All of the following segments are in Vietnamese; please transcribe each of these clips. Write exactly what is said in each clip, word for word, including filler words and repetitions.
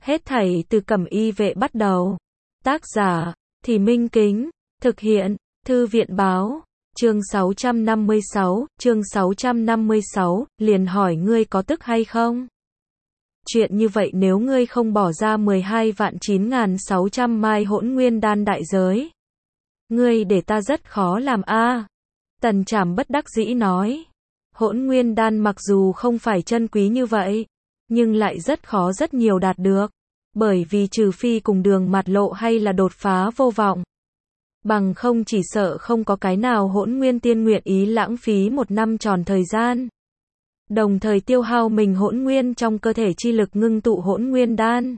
Hết thảy từ Cẩm Y Vệ bắt đầu. Tác giả, Thì Minh Kính. Thực hiện, Thư viện Báo. Chương sáu trăm năm mươi sáu, chương sáu trăm năm mươi sáu, liền hỏi ngươi có tức hay không? Chuyện như vậy nếu ngươi không bỏ ra mười hai vạn chín nghìn sáu trăm mai hỗn nguyên đan đại giới, ngươi để ta rất khó làm a. Tần Trảm bất đắc dĩ nói. Hỗn nguyên đan mặc dù không phải chân quý như vậy, nhưng lại rất khó rất nhiều đạt được. Bởi vì trừ phi cùng đường mạt lộ hay là đột phá vô vọng. Bằng không chỉ sợ không có cái nào hỗn nguyên tiên nguyện ý lãng phí một năm tròn thời gian. Đồng thời tiêu hao mình hỗn nguyên trong cơ thể chi lực ngưng tụ hỗn nguyên đan.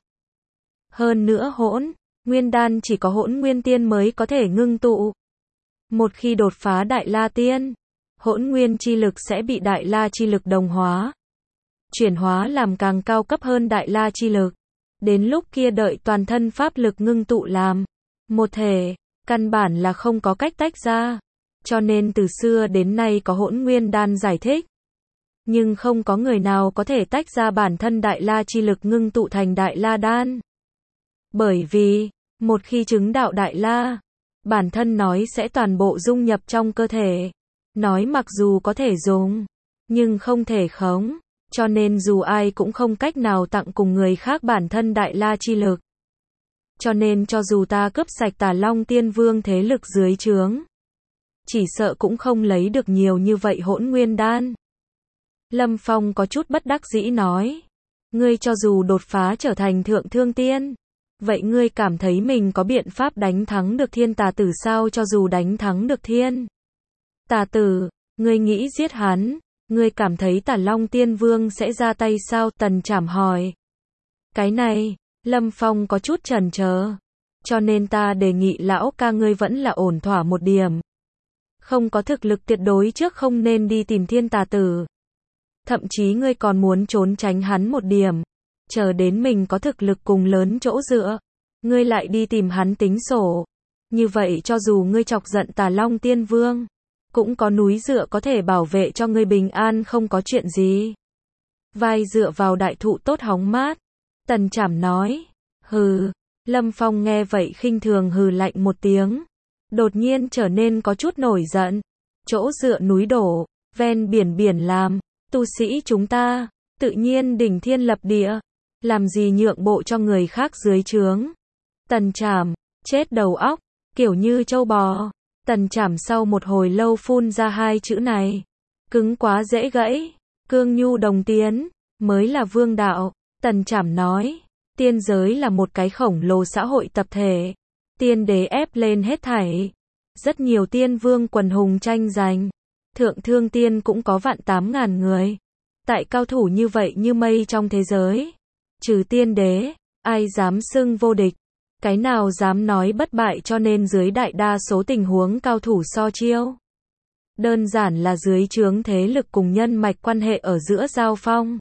Hơn nữa hỗn nguyên đan chỉ có hỗn nguyên tiên mới có thể ngưng tụ. Một khi đột phá đại la tiên, hỗn nguyên chi lực sẽ bị đại la chi lực đồng hóa. Chuyển hóa làm càng cao cấp hơn đại la chi lực. Đến lúc kia đợi toàn thân pháp lực ngưng tụ làm một thể, căn bản là không có cách tách ra. Cho nên từ xưa đến nay có hỗn nguyên đan giải thích. Nhưng không có người nào có thể tách ra bản thân đại la chi lực ngưng tụ thành đại la đan. Bởi vì, một khi chứng đạo đại la, bản thân nói sẽ toàn bộ dung nhập trong cơ thể. Nói mặc dù có thể dùng, nhưng không thể khống. Cho nên dù ai cũng không cách nào tặng cùng người khác bản thân đại la chi lực. Cho nên cho dù ta cướp sạch Tà Long Tiên Vương thế lực dưới trướng, chỉ sợ cũng không lấy được nhiều như vậy hỗn nguyên đan. Lâm Phong có chút bất đắc dĩ nói. Ngươi cho dù đột phá trở thành thượng thương tiên, vậy ngươi cảm thấy mình có biện pháp đánh thắng được thiên tà tử sao? Cho dù đánh thắng được thiên tà tử, ngươi nghĩ giết hắn, ngươi cảm thấy Tà Long Tiên Vương sẽ ra tay sao? Tần Trảm hỏi. Cái này, Lâm Phong có chút chần chờ. Cho nên ta đề nghị lão ca ngươi vẫn là ổn thỏa một điểm. Không có thực lực tuyệt đối trước không nên đi tìm thiên tà tử. Thậm chí ngươi còn muốn trốn tránh hắn một điểm. Chờ đến mình có thực lực cùng lớn chỗ dựa, ngươi lại đi tìm hắn tính sổ. Như vậy cho dù ngươi chọc giận Tà Long Tiên Vương, cũng có núi dựa có thể bảo vệ cho ngươi bình an không có chuyện gì. Vai dựa vào đại thụ tốt hóng mát. Tần Trảm nói. Hừ. Lâm Phong nghe vậy khinh thường hừ lạnh một tiếng. Đột nhiên trở nên có chút nổi giận. Chỗ dựa núi đổ, ven biển biển làm, tu sĩ chúng ta, tự nhiên đỉnh thiên lập địa. Làm gì nhượng bộ cho người khác dưới trướng. Tần Trảm, chết đầu óc, kiểu như trâu bò. Tần Trảm sau một hồi lâu phun ra hai chữ này. Cứng quá dễ gãy, cương nhu đồng tiến, mới là vương đạo. Tần Trảm nói, tiên giới là một cái khổng lồ xã hội tập thể. Tiên đế ép lên hết thảy. Rất nhiều tiên vương quần hùng tranh giành. Thượng thương tiên cũng có vạn tám ngàn người. Tại cao thủ như vậy như mây trong thế giới. Trừ tiên đế, ai dám xưng vô địch. Cái nào dám nói bất bại, cho nên dưới đại đa số tình huống cao thủ so chiêu. Đơn giản là dưới trướng thế lực cùng nhân mạch quan hệ ở giữa giao phong.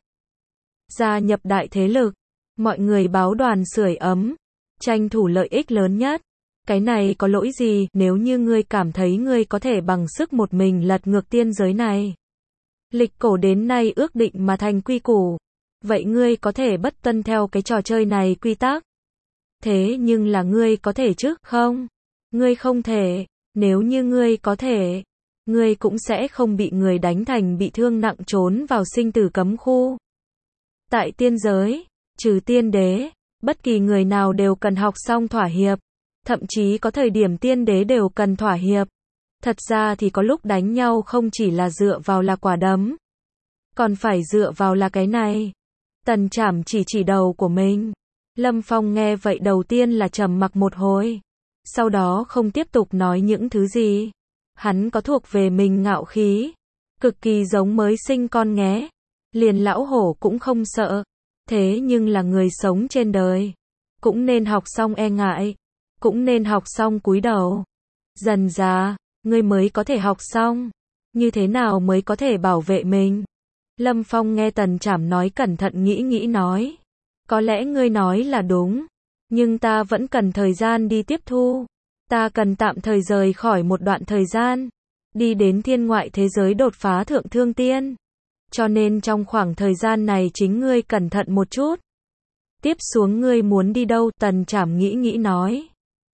Gia nhập đại thế lực, mọi người báo đoàn sưởi ấm, tranh thủ lợi ích lớn nhất. Cái này có lỗi gì? Nếu như ngươi cảm thấy ngươi có thể bằng sức một mình lật ngược tiên giới này, lịch cổ đến nay ước định mà thành quy củ, vậy ngươi có thể bất tuân theo cái trò chơi này quy tắc. Thế nhưng là ngươi có thể chứ? Không, ngươi không thể. Nếu như ngươi có thể, ngươi cũng sẽ không bị người đánh thành bị thương nặng trốn vào sinh tử cấm khu. Tại tiên giới, trừ tiên đế, bất kỳ người nào đều cần học xong thỏa hiệp. Thậm chí có thời điểm tiên đế đều cần thỏa hiệp. Thật ra thì có lúc đánh nhau không chỉ là dựa vào là quả đấm, còn phải dựa vào là cái này. Tần Trảm chỉ chỉ đầu của mình. Lâm Phong nghe vậy đầu tiên là trầm mặc một hồi. Sau đó không tiếp tục nói những thứ gì. Hắn có thuộc về mình ngạo khí. Cực kỳ giống mới sinh con nghé. Liền lão hổ cũng không sợ. Thế nhưng là người sống trên đời. Cũng nên học xong e ngại. Cũng nên học xong cúi đầu. Dần dà, ngươi mới có thể học xong. Như thế nào mới có thể bảo vệ mình? Lâm Phong nghe Tần Trảm nói cẩn thận nghĩ nghĩ nói. Có lẽ ngươi nói là đúng. Nhưng ta vẫn cần thời gian đi tiếp thu. Ta cần tạm thời rời khỏi một đoạn thời gian. Đi đến thiên ngoại thế giới đột phá thượng thương tiên. Cho nên trong khoảng thời gian này chính ngươi cẩn thận một chút. Tiếp xuống ngươi muốn đi đâu? Tần Trảm nghĩ nghĩ nói.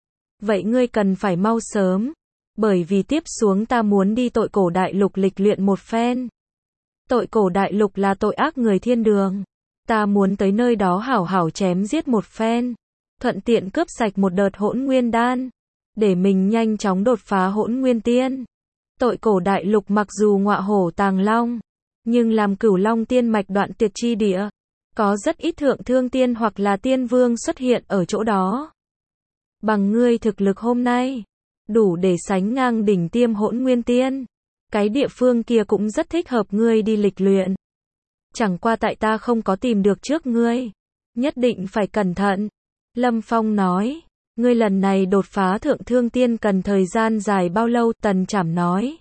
Vậy ngươi cần phải mau sớm. Bởi vì tiếp xuống ta muốn đi tội cổ đại lục lịch luyện một phen. Tội cổ đại lục là tội ác người thiên đường. Ta muốn tới nơi đó hảo hảo chém giết một phen. Thuận tiện cướp sạch một đợt hỗn nguyên đan. Để mình nhanh chóng đột phá hỗn nguyên tiên. Tội cổ đại lục mặc dù ngọa hổ tàng long. Nhưng làm cửu long tiên mạch đoạn tuyệt chi địa. Có rất ít thượng thương tiên hoặc là tiên vương xuất hiện ở chỗ đó. Bằng ngươi thực lực hôm nay. Đủ để sánh ngang đỉnh tiêm hỗn nguyên tiên. Cái địa phương kia cũng rất thích hợp ngươi đi lịch luyện. Chẳng qua tại ta không có tìm được trước ngươi. Nhất định phải cẩn thận. Lâm Phong nói. Ngươi lần này đột phá thượng thương tiên cần thời gian dài bao lâu? Tần Trảm nói.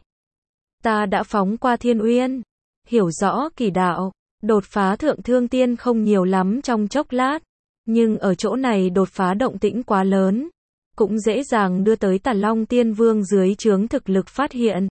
Ta đã phóng qua thiên uyên. Hiểu rõ kỳ đạo. Đột phá thượng thương tiên không nhiều lắm trong chốc lát. Nhưng ở chỗ này đột phá động tĩnh quá lớn. Cũng dễ dàng đưa tới Tà Long Tiên Vương dưới trướng thực lực phát hiện.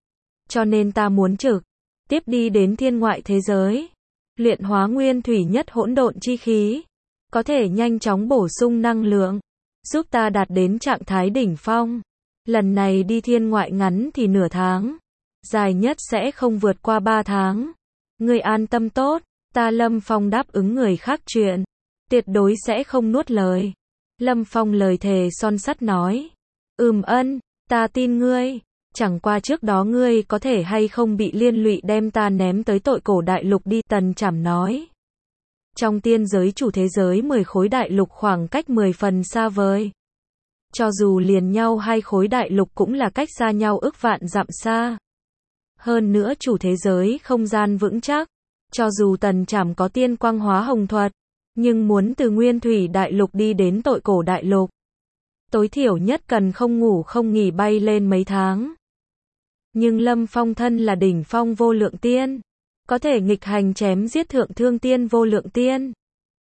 Cho nên ta muốn trực tiếp đi đến thiên ngoại thế giới. Luyện hóa nguyên thủy nhất hỗn độn chi khí. Có thể nhanh chóng bổ sung năng lượng. Giúp ta đạt đến trạng thái đỉnh phong. Lần này đi thiên ngoại ngắn thì nửa tháng. Dài nhất sẽ không vượt qua ba tháng. Ngươi an tâm tốt. Ta Lâm Phong đáp ứng người khác chuyện. Tuyệt đối sẽ không nuốt lời. Lâm Phong lời thề son sắt nói. Ừm ân, ta tin ngươi. Chẳng qua trước đó ngươi có thể hay không bị liên lụy đem ta ném tới tội cổ đại lục đi? Tần Trảm nói. Trong tiên giới chủ thế giới mười khối đại lục khoảng cách mười phần xa vời. Cho dù liền nhau hai khối đại lục cũng là cách xa nhau ức vạn dặm xa. Hơn nữa chủ thế giới không gian vững chắc. Cho dù Tần Trảm có tiên quang hóa hồng thuật. Nhưng muốn từ nguyên thủy đại lục đi đến tội cổ đại lục. Tối thiểu nhất cần không ngủ không nghỉ bay lên mấy tháng. Nhưng Lâm Phong thân là đỉnh phong vô lượng tiên. Có thể nghịch hành chém giết thượng thương tiên vô lượng tiên.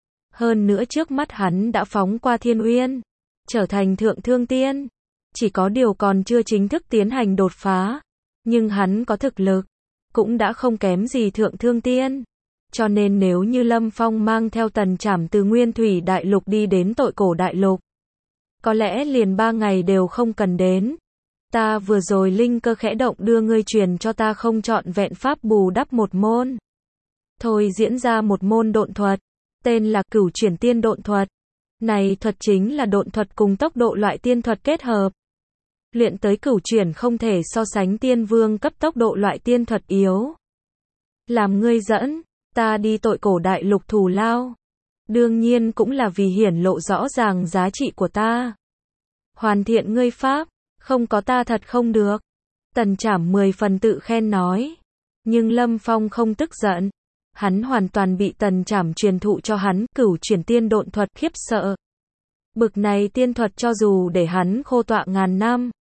Hơn nữa trước mắt hắn đã phóng qua thiên uyên. Trở thành thượng thương tiên. Chỉ có điều còn chưa chính thức tiến hành đột phá. Nhưng hắn có thực lực. Cũng đã không kém gì thượng thương tiên. Cho nên nếu như Lâm Phong mang theo Tần Trảm từ nguyên thủy đại lục đi đến tội cổ đại lục. Có lẽ liền ba ngày đều không cần đến. Ta vừa rồi linh cơ khẽ động đưa ngươi truyền cho ta không trọn vẹn pháp bù đắp một môn. Thôi diễn ra một môn độn thuật. Tên là Cửu Chuyển Tiên Độn Thuật. Này thuật chính là độn thuật cùng tốc độ loại tiên thuật kết hợp. Luyện tới cửu chuyển không thể so sánh tiên vương cấp tốc độ loại tiên thuật yếu. Làm ngươi dẫn. Ta đi tội cổ đại lục thù lao. Đương nhiên cũng là vì hiển lộ rõ ràng giá trị của ta. Hoàn thiện ngươi pháp. Không có ta thật không được. Tần Trảm mười phần tự khen nói. Nhưng Lâm Phong không tức giận. Hắn hoàn toàn bị Tần Trảm truyền thụ cho hắn cửu chuyển tiên độn thuật khiếp sợ. Bực này tiên thuật cho dù để hắn khô tọa ngàn năm.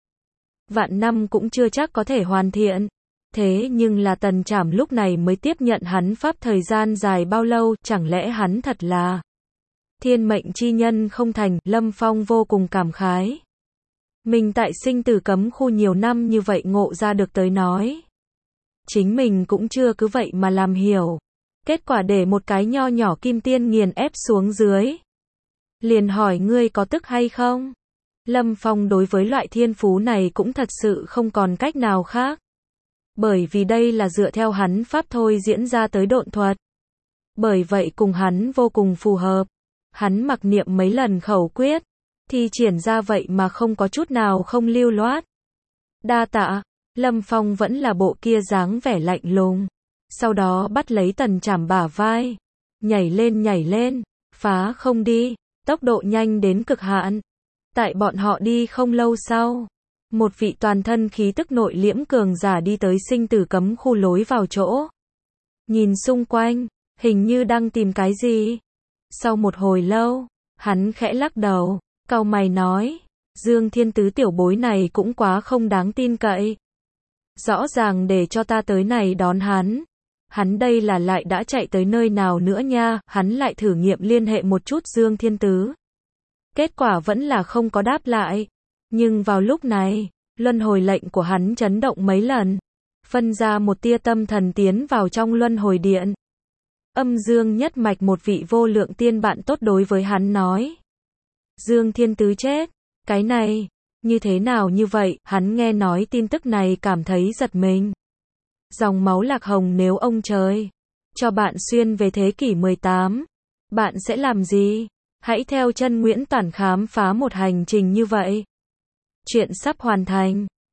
Vạn năm cũng chưa chắc có thể hoàn thiện. Thế nhưng là Tần Trảm lúc này mới tiếp nhận hắn pháp thời gian dài bao lâu, chẳng lẽ hắn thật là thiên mệnh chi nhân không thành? Lâm Phong vô cùng cảm khái. Mình tại sinh tử cấm khu nhiều năm như vậy ngộ ra được tới nói. Chính mình cũng chưa cứ vậy mà làm hiểu. Kết quả để một cái nho nhỏ kim tiên nghiền ép xuống dưới. Liền hỏi ngươi có tức hay không? Lâm Phong đối với loại thiên phú này cũng thật sự không còn cách nào khác. Bởi vì đây là dựa theo hắn pháp thôi diễn ra tới độn thuật. Bởi vậy cùng hắn vô cùng phù hợp. Hắn mặc niệm mấy lần khẩu quyết. Thì triển ra vậy mà không có chút nào không lưu loát. Đa tạ. Lâm Phong vẫn là bộ kia dáng vẻ lạnh lùng. Sau đó bắt lấy Tần Trảm bả vai. Nhảy lên nhảy lên. Phá không đi. Tốc độ nhanh đến cực hạn. Tại bọn họ đi không lâu sau. Một vị toàn thân khí tức nội liễm cường giả đi tới sinh tử cấm khu lối vào chỗ. Nhìn xung quanh. Hình như đang tìm cái gì. Sau một hồi lâu. Hắn khẽ lắc đầu. Cau mày nói. Dương Thiên Tứ tiểu bối này cũng quá không đáng tin cậy. Rõ ràng để cho ta tới này đón hắn. Hắn đây là lại đã chạy tới nơi nào nữa nha. Hắn lại thử nghiệm liên hệ một chút Dương Thiên Tứ. Kết quả vẫn là không có đáp lại. Nhưng vào lúc này, luân hồi lệnh của hắn chấn động mấy lần. Phân ra một tia tâm thần tiến vào trong luân hồi điện. Âm dương nhất mạch một vị vô lượng tiên bạn tốt đối với hắn nói. Dương Thiên Tứ chết. Cái này, như thế nào như vậy, hắn nghe nói tin tức này cảm thấy giật mình. Dòng máu Lạc Hồng nếu ông trời cho bạn xuyên về thế kỷ mười tám, bạn sẽ làm gì? Hãy theo chân Nguyễn Toản khám phá một hành trình như vậy. Chuyện sắp hoàn thành.